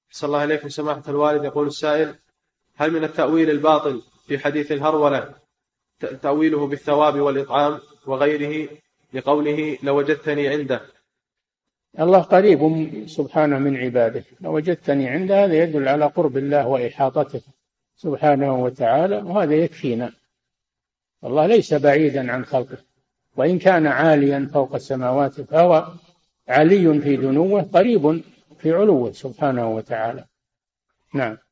صلى الله عليكم سماحة الوالد. يقول السائل: هل من التأويل الباطل في حديث الهرولة تأويله بالثواب والإطعام وغيره، لقوله لوجدتني عنده؟ الله قريب سبحانه من عباده، لوجدتني عنده هذا يدل على قرب الله وإحاطته سبحانه وتعالى، وهذا يكفينا. الله ليس بعيدا عن خلقه، وإن كان عاليا فوق السماوات فهو علي في دنوه قريب في علوه سبحانه وتعالى. نعم.